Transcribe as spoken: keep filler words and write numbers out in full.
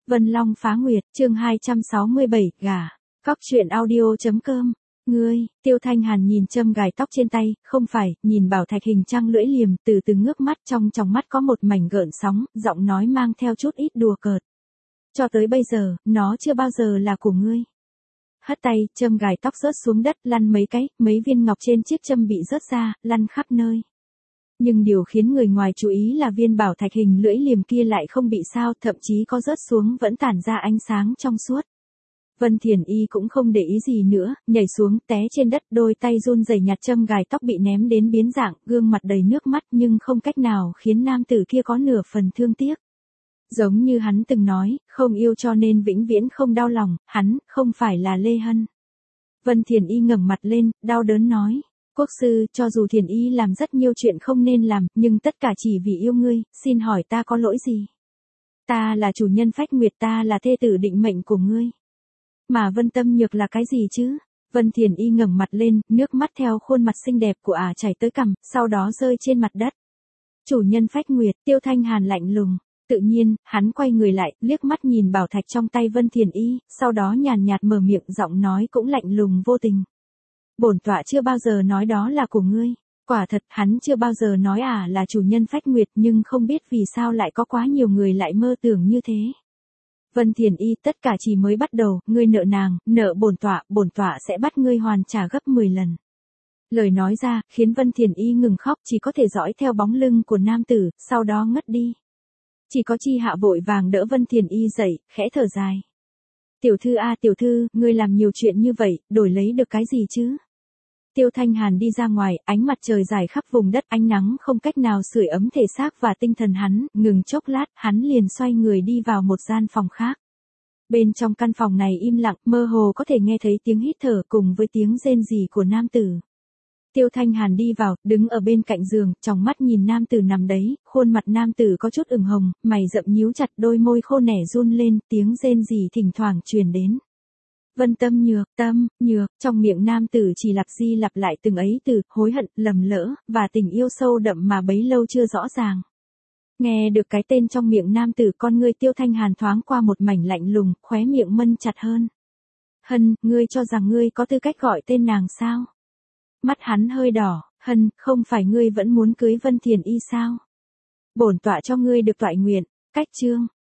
Vân Long phá nguyệt, chương hai trăm sáu mươi bảy, gà. Cóc truyện audio.com. Ngươi, Tiêu Thanh Hàn nhìn châm gài tóc trên tay, không phải, nhìn Bảo Thạch hình trăng lưỡi liềm, từ từ ngước mắt, trong tròng mắt có một mảnh gợn sóng, giọng nói mang theo chút ít đùa cợt. Cho tới bây giờ, nó chưa bao giờ là của ngươi. Hất tay, châm gài tóc rớt xuống đất, lăn mấy cái, mấy viên ngọc trên chiếc châm bị rớt ra, lăn khắp nơi. Nhưng điều khiến người ngoài chú ý là viên bảo thạch hình lưỡi liềm kia lại không bị sao, thậm chí có rớt xuống vẫn tản ra ánh sáng trong suốt. Vân Thiền Y cũng không để ý gì nữa, nhảy xuống, té trên đất, đôi tay run rẩy nhặt châm gài tóc bị ném đến biến dạng, gương mặt đầy nước mắt nhưng không cách nào khiến nam tử kia có nửa phần thương tiếc. Giống như hắn từng nói, không yêu cho nên vĩnh viễn không đau lòng, hắn, không phải là Lê Hân. Vân Thiền Y ngẩng mặt lên, đau đớn nói. Quốc sư, cho dù Thiền Y làm rất nhiều chuyện không nên làm, nhưng tất cả chỉ vì yêu ngươi, xin hỏi ta có lỗi gì? Ta là chủ nhân Phách Nguyệt, ta là thê tử định mệnh của ngươi. Mà Vân Tâm Nhược là cái gì chứ? Vân Thiền Y ngẩng mặt lên, nước mắt theo khuôn mặt xinh đẹp của ả chảy tới cằm, sau đó rơi trên mặt đất. Chủ nhân Phách Nguyệt, Tiêu Thanh Hàn lạnh lùng. Tự nhiên, hắn quay người lại, liếc mắt nhìn bảo thạch trong tay Vân Thiền Y, sau đó nhàn nhạt mở miệng, giọng nói cũng lạnh lùng vô tình. Bổn tọa chưa bao giờ nói đó là của ngươi. Quả thật, hắn chưa bao giờ nói ả là chủ nhân Phách Nguyệt, nhưng không biết vì sao lại có quá nhiều người lại mơ tưởng như thế. Vân Thiền Y, tất cả chỉ mới bắt đầu, ngươi nợ nàng, nợ bổn tọa, bổn tọa sẽ bắt ngươi hoàn trả gấp mười lần. Lời nói ra, khiến Vân Thiền Y ngừng khóc, chỉ có thể dõi theo bóng lưng của nam tử, sau đó ngất đi. Chỉ có Chi Hạ vội vàng đỡ Vân Thiền Y dậy, khẽ thở dài. Tiểu thư a tiểu thư, ngươi làm nhiều chuyện như vậy, đổi lấy được cái gì chứ? Tiêu Thanh Hàn đi ra ngoài, ánh mặt trời dài khắp vùng đất, ánh nắng không cách nào sưởi ấm thể xác và tinh thần hắn, ngừng chốc lát, hắn liền xoay người đi vào một gian phòng khác. Bên trong căn phòng này im lặng, mơ hồ có thể nghe thấy tiếng hít thở cùng với tiếng rên rỉ của nam tử. Tiêu Thanh Hàn đi vào, đứng ở bên cạnh giường, trong mắt nhìn nam tử nằm đấy, khuôn mặt nam tử có chút ửng hồng, mày rậm nhíu chặt, đôi môi khô nẻ run lên, tiếng rên rỉ thỉnh thoảng truyền đến. Vân Tâm Nhược, Tâm, Nhược, trong miệng nam tử chỉ lặp di lặp lại từng ấy từ, hối hận, lầm lỡ, và tình yêu sâu đậm mà bấy lâu chưa rõ ràng. Nghe được cái tên trong miệng nam tử, con ngươi Tiêu Thanh Hàn thoáng qua một mảnh lạnh lùng, khóe miệng mân chặt hơn. Hân, ngươi cho rằng ngươi có tư cách gọi tên nàng sao? Mắt hắn hơi đỏ, Hân, không phải ngươi vẫn muốn cưới Vân Thiền Y sao? Bổn tọa cho ngươi được toại nguyện, cách chương.